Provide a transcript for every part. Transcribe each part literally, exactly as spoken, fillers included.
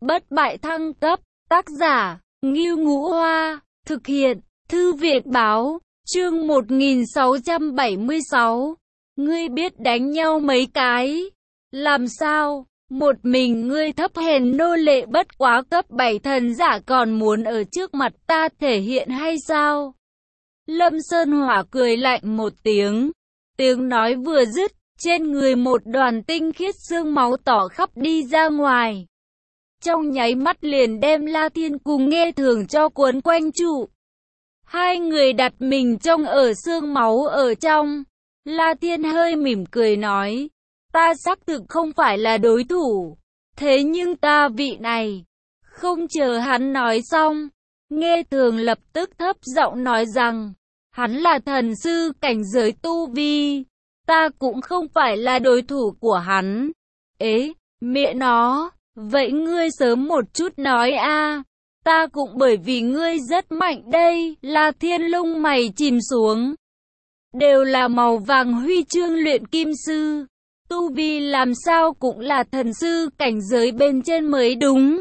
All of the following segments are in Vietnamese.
bất bại thăng cấp, tác giả, Ngưu Ngũ Hoa, thực hiện, Thư viện báo, chương một nghìn sáu trăm bảy mươi sáu. Ngươi biết đánh nhau mấy cái? Làm sao? Một mình ngươi thấp hèn nô lệ bất quá cấp bảy thần giả còn muốn ở trước mặt ta thể hiện hay sao? Lâm Sơn Hỏa cười lạnh một tiếng. Tiếng nói vừa dứt, trên người một đoàn tinh khiết xương máu tỏ khắp đi ra ngoài. Trong nháy mắt liền đem La Thiên cùng Nghe Thường cho cuốn quanh trụ. Hai người đặt mình trong ở xương máu ở trong. La Thiên hơi mỉm cười nói, ta xác thực không phải là đối thủ. Thế nhưng ta vị này. Không chờ hắn nói xong, Nghe Thường lập tức thấp giọng nói rằng, hắn là thần sư cảnh giới tu vi. Ta cũng không phải là đối thủ của hắn. Ế, mẹ nó, vậy ngươi sớm một chút nói a. Ta cũng bởi vì ngươi rất mạnh đây. La Thiên lông mày chìm xuống. Đều là màu vàng huy chương luyện kim sư. Tu vi làm sao cũng là thần sư cảnh giới bên trên mới đúng.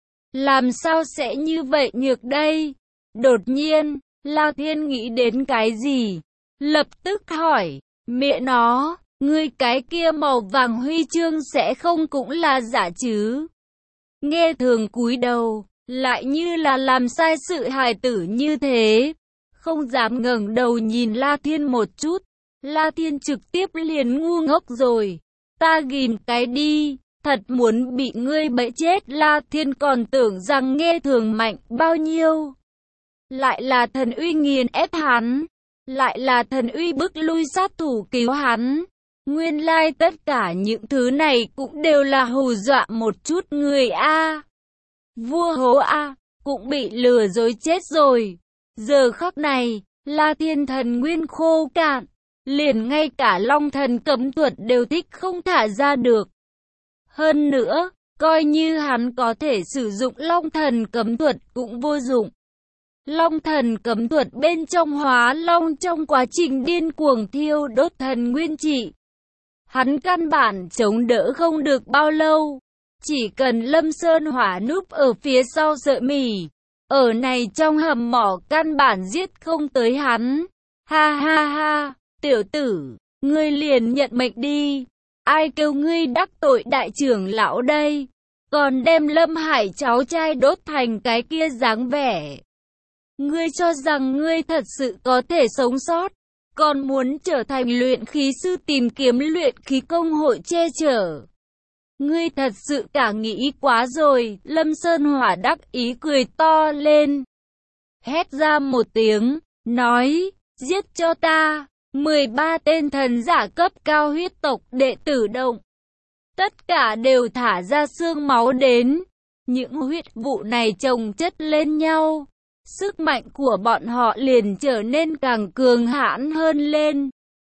Làm sao sẽ như vậy nhược đây? Đột nhiên, La Thiên nghĩ đến cái gì? Lập tức hỏi, mẹ nó, ngươi cái kia màu vàng huy chương sẽ không cũng là giả chứ? Nghe Thường cúi đầu, lại như là làm sai sự hài tử như thế. Không dám ngẩng đầu nhìn La Thiên một chút. La Thiên trực tiếp liền ngu ngốc rồi. Ta ghim cái đi, thật muốn bị ngươi bẫy chết. La Thiên còn tưởng rằng Nghe Thường mạnh bao nhiêu. Lại là thần uy nghiền ép hắn. Lại là thần uy bức lui sát thủ cứu hắn. Nguyên lai tất cả những thứ này cũng đều là hù dọa một chút người a. Vua hố a, cũng bị lừa dối chết rồi. Giờ khắc này, La Thiên thần nguyên khô cạn. Liền ngay cả Long Thần cấm thuật đều thích không thả ra được. Hơn nữa, coi như hắn có thể sử dụng Long Thần cấm thuật cũng vô dụng. Long Thần cấm thuật bên trong hóa long trong quá trình điên cuồng thiêu đốt thần nguyên trị. Hắn căn bản chống đỡ không được bao lâu. Chỉ cần Lâm Sơn Hỏa núp ở phía sau sợi mì. Ở này trong hầm mỏ căn bản giết không tới hắn. Ha ha ha, tiểu tử, ngươi liền nhận mệnh đi. Ai kêu ngươi đắc tội đại trưởng lão đây? Còn đem Lâm Hải cháu trai đốt thành cái kia dáng vẻ. Ngươi cho rằng ngươi thật sự có thể sống sót, còn muốn trở thành luyện khí sư tìm kiếm luyện khí công hội che chở. Ngươi thật sự cả nghĩ quá rồi. Lâm Sơn Hỏa đắc ý cười to lên. Hét ra một tiếng, nói, giết cho ta, mười ba tên thần giả cấp cao huyết tộc đệ tử động. Tất cả đều thả ra xương máu đến. Những huyết vụ này chồng chất lên nhau. Sức mạnh của bọn họ liền trở nên càng cường hãn hơn lên.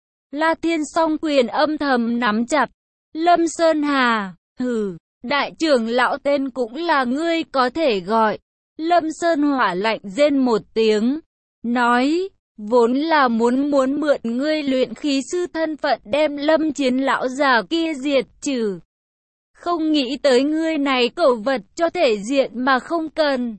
La Thiên song quyền âm thầm nắm chặt. Lâm Sơn Hà, hừ, đại trưởng lão tên cũng là ngươi có thể gọi. Lâm Sơn Hỏa lạnh rên một tiếng, nói, vốn là muốn muốn mượn ngươi luyện khí sư thân phận đem Lâm Chiến lão già kia diệt trừ. Không nghĩ tới ngươi này cẩu vật cho thể diện mà không cần.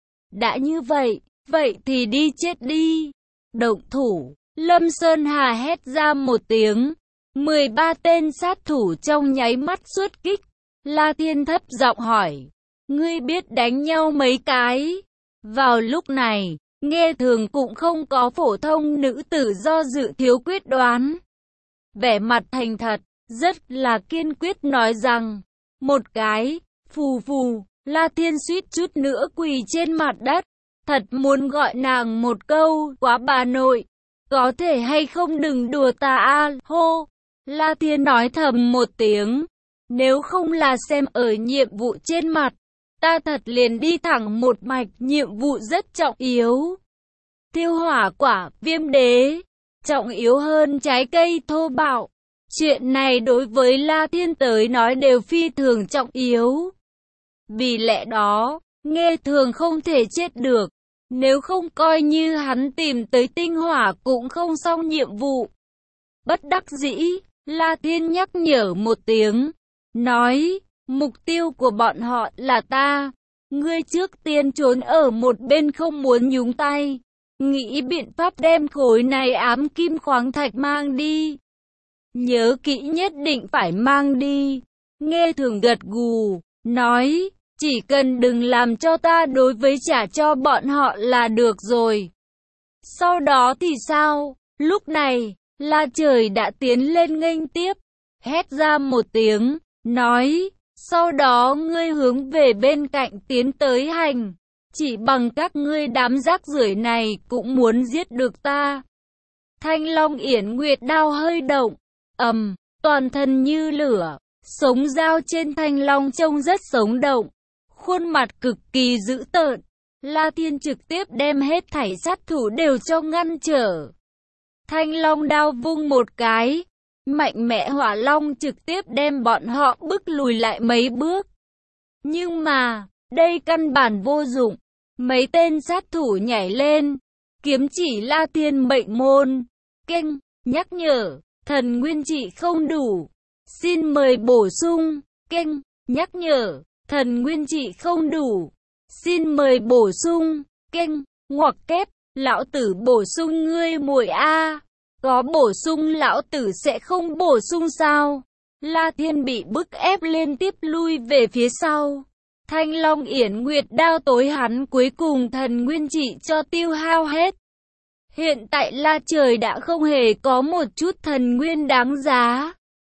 Đã như vậy, vậy thì đi chết đi. Động thủ, Lâm Sơn Hà hét ra một tiếng. mười ba tên sát thủ trong nháy mắt xuất kích. La Thiên thấp giọng hỏi, ngươi biết đánh nhau mấy cái? Vào lúc này, Nghe Thường cũng không có phổ thông nữ tử do dự thiếu quyết đoán. Vẻ mặt thành thật, rất là kiên quyết nói rằng, một cái, phù phù. La Thiên suýt chút nữa quỳ trên mặt đất. Thật muốn gọi nàng một câu, quá bà nội. Có thể hay không đừng đùa ta a, hô. La Thiên nói thầm một tiếng. Nếu không là xem ở nhiệm vụ trên mặt, ta thật liền đi thẳng một mạch. Nhiệm vụ rất trọng yếu. Thiêu hỏa quả, viêm đế. Trọng yếu hơn trái cây thô bạo. Chuyện này đối với La Thiên tới nói đều phi thường trọng yếu. Vì lẽ đó, Nghe Thường không thể chết được. Nếu không coi như hắn tìm tới tinh hỏa cũng không xong nhiệm vụ. Bất đắc dĩ, La Thiên nhắc nhở một tiếng. Nói, Mục tiêu của bọn họ là ta. Ngươi trước tiên trốn ở một bên không muốn nhúng tay. Nghĩ biện pháp đem khối này ám kim khoáng thạch mang đi. Nhớ kỹ nhất định phải mang đi. Nghe Thường gật gù, nói, chỉ cần đừng làm cho ta đối với trả cho bọn họ là được rồi. Sau đó thì sao? Lúc này, La Trời đã tiến lên nghênh tiếp, hét ra một tiếng, nói, sau đó ngươi hướng về bên cạnh tiến tới hành. Chỉ bằng các ngươi đám rác rưởi này cũng muốn giết được ta. Thanh Long Yển Nguyệt đao hơi động, ầm, toàn thân như lửa, sống dao trên Thanh Long trông rất sống động, khuôn mặt cực kỳ dữ tợn. La Thiên trực tiếp đem hết thảy sát thủ đều cho ngăn trở. Thanh Long đao vung một cái, mạnh mẽ hỏa long trực tiếp đem bọn họ bức lùi lại mấy bước. Nhưng mà, đây căn bản vô dụng. Mấy tên sát thủ nhảy lên, kiếm chỉ La Thiên mệnh môn. Kênh, nhắc nhở, thần nguyên trị không đủ. Xin mời bổ sung. Kênh, nhắc nhở, thần nguyên trị không đủ. Xin mời bổ sung. Kênh, ngoặc kép, lão tử bổ sung ngươi muội a. Có bổ sung lão tử sẽ không bổ sung sao? La Thiên bị bức ép liên tiếp lui về phía sau. Thanh Long Yển Nguyệt đao tối hắn cuối cùng thần nguyên trị cho tiêu hao hết. Hiện tại La Trời đã không hề có một chút thần nguyên đáng giá.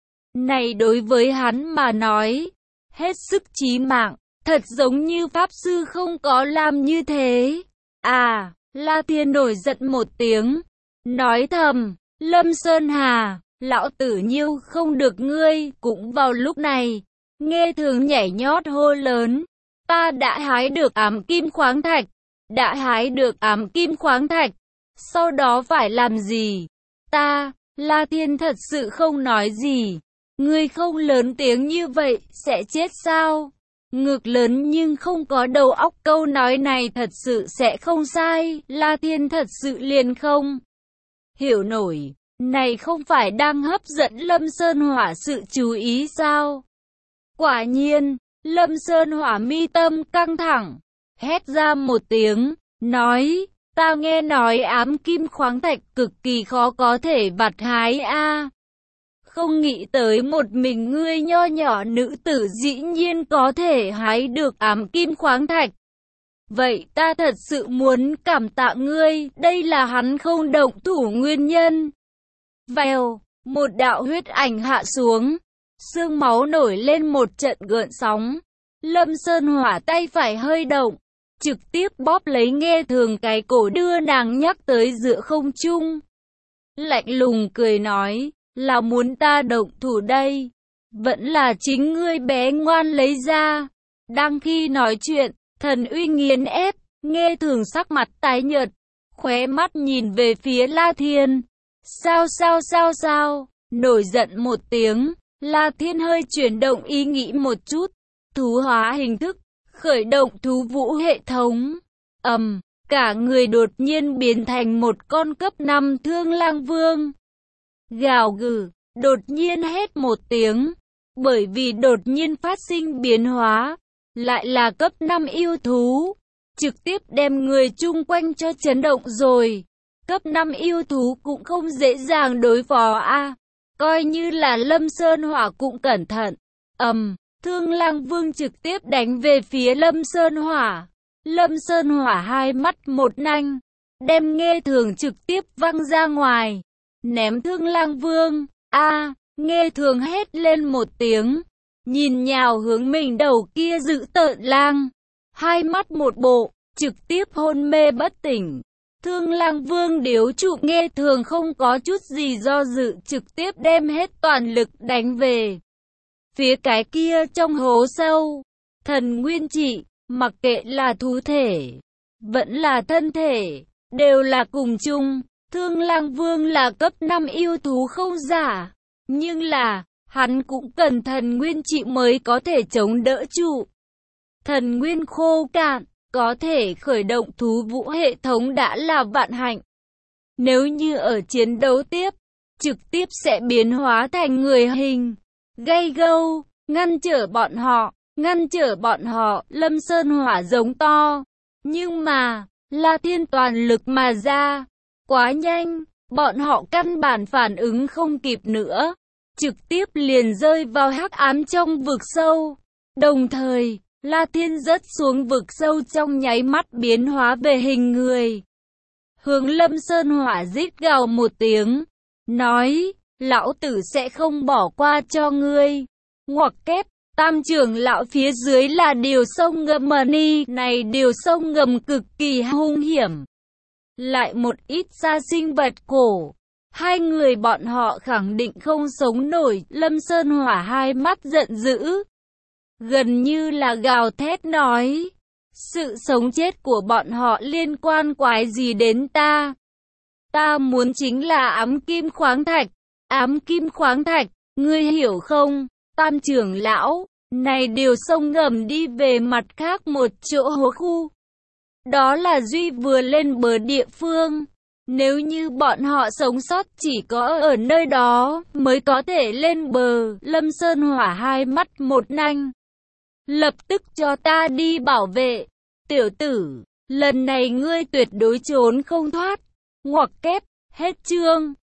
Này đối với hắn mà nói, hết sức chí mạng, thật giống như Pháp Sư không có làm như thế. À, La Thiên nổi giận một tiếng, nói thầm, Lâm Sơn Hà, lão tử nhiêu không được ngươi. Cũng vào lúc này, Nghe Thường nhảy nhót hô lớn, ta đã hái được ám kim khoáng thạch, đã hái được ám kim khoáng thạch, sau đó phải làm gì? Ta, La Thiên thật sự không nói gì, ngươi không lớn tiếng như vậy, sẽ chết sao? Ngực lớn nhưng không có đầu óc, câu nói này thật sự sẽ không sai, La Thiên thật sự liền không hiểu nổi, này không phải đang hấp dẫn Lâm Sơn Hỏa sự chú ý sao? Quả nhiên, Lâm Sơn Hỏa mi tâm căng thẳng, hét ra một tiếng, nói, ta nghe nói ám kim khoáng thạch cực kỳ khó có thể vặt hái a. Không nghĩ tới một mình ngươi nho nhỏ nữ tử dĩ nhiên có thể hái được ám kim khoáng thạch. Vậy ta thật sự muốn cảm tạ ngươi, đây là hắn không động thủ nguyên nhân. Vèo, một đạo huyết ảnh hạ xuống, xương máu nổi lên một trận gợn sóng. Lâm Sơn Hỏa tay phải hơi động, trực tiếp bóp lấy Nghe Thường cái cổ đưa nàng nhắc tới giữa không trung. Lạnh lùng cười nói, là muốn ta động thủ đây, vẫn là chính ngươi bé ngoan lấy ra. Đang khi nói chuyện, thần uy nghiền ép, Nghe Thường sắc mặt tái nhợt, khóe mắt nhìn về phía La Thiên. Sao sao sao sao, nổi giận một tiếng, La Thiên hơi chuyển động ý nghĩ một chút, thú hóa hình thức, khởi động thú vũ hệ thống. Ầm, um, cả người đột nhiên biến thành một con cấp năm Thương Lang Vương. Gào gừ, đột nhiên hét một tiếng, bởi vì đột nhiên phát sinh biến hóa, lại là cấp năm yêu thú, trực tiếp đem người chung quanh cho chấn động rồi. Cấp năm yêu thú cũng không dễ dàng đối phó a, à. Coi như là Lâm Sơn Hỏa cũng cẩn thận. Ầm, um, Thương Lang Vương trực tiếp đánh về phía Lâm Sơn Hỏa. Lâm Sơn Hỏa hai mắt một nanh, đem Nghe Thường trực tiếp văng ra ngoài, ném Thương Lang Vương. A, à, Nghe Thường hét lên một tiếng, nhìn nhào hướng mình đầu kia dữ tợn lang, hai mắt một bộ, trực tiếp hôn mê bất tỉnh. Thương Lang Vương điếu trụ Nghe Thường không có chút gì do dự, trực tiếp đem hết toàn lực đánh về phía cái kia trong hố sâu. Thần nguyên trị, mặc kệ là thú thể, vẫn là thân thể, đều là cùng chung. Thương Lang Vương là cấp năm yêu thú không giả, nhưng là, hắn cũng cần thần nguyên trị mới có thể chống đỡ trụ. Thần nguyên khô cạn, có thể khởi động thú vũ hệ thống đã là vạn hạnh. Nếu như ở chiến đấu tiếp, trực tiếp sẽ biến hóa thành người hình, gay gâu, ngăn trở bọn họ, ngăn trở bọn họ, Lâm Sơn Hỏa giống to. Nhưng mà, La Thiên toàn lực mà ra, quá nhanh, bọn họ căn bản phản ứng không kịp nữa, trực tiếp liền rơi vào hắc ám trong vực sâu. Đồng thời, La Thiên rớt xuống vực sâu trong nháy mắt biến hóa về hình người. Hướng Lâm Sơn Hỏa rít gào một tiếng, nói, lão tử sẽ không bỏ qua cho ngươi. Ngoặc kép, Tam trưởng lão phía dưới là điều sông ngầm Mani, này điều sông ngầm cực kỳ hung hiểm. Lại một ít xa sinh vật cổ, hai người bọn họ khẳng định không sống nổi. Lâm Sơn Hỏa hai mắt giận dữ, gần như là gào thét nói, sự sống chết của bọn họ liên quan quái gì đến ta? Ta muốn chính là ám kim khoáng thạch, ám kim khoáng thạch, ngươi hiểu không? Tam trưởng lão, này điều sông ngầm đi về mặt khác một chỗ hố khu. Đó là Duy vừa lên bờ địa phương. Nếu như bọn họ sống sót chỉ có ở nơi đó mới có thể lên bờ. Lâm Sơn Hỏa hai mắt một nanh. Lập tức cho ta đi bảo vệ. Tiểu tử, lần này ngươi tuyệt đối trốn không thoát. Ngoặc kép, hết chương.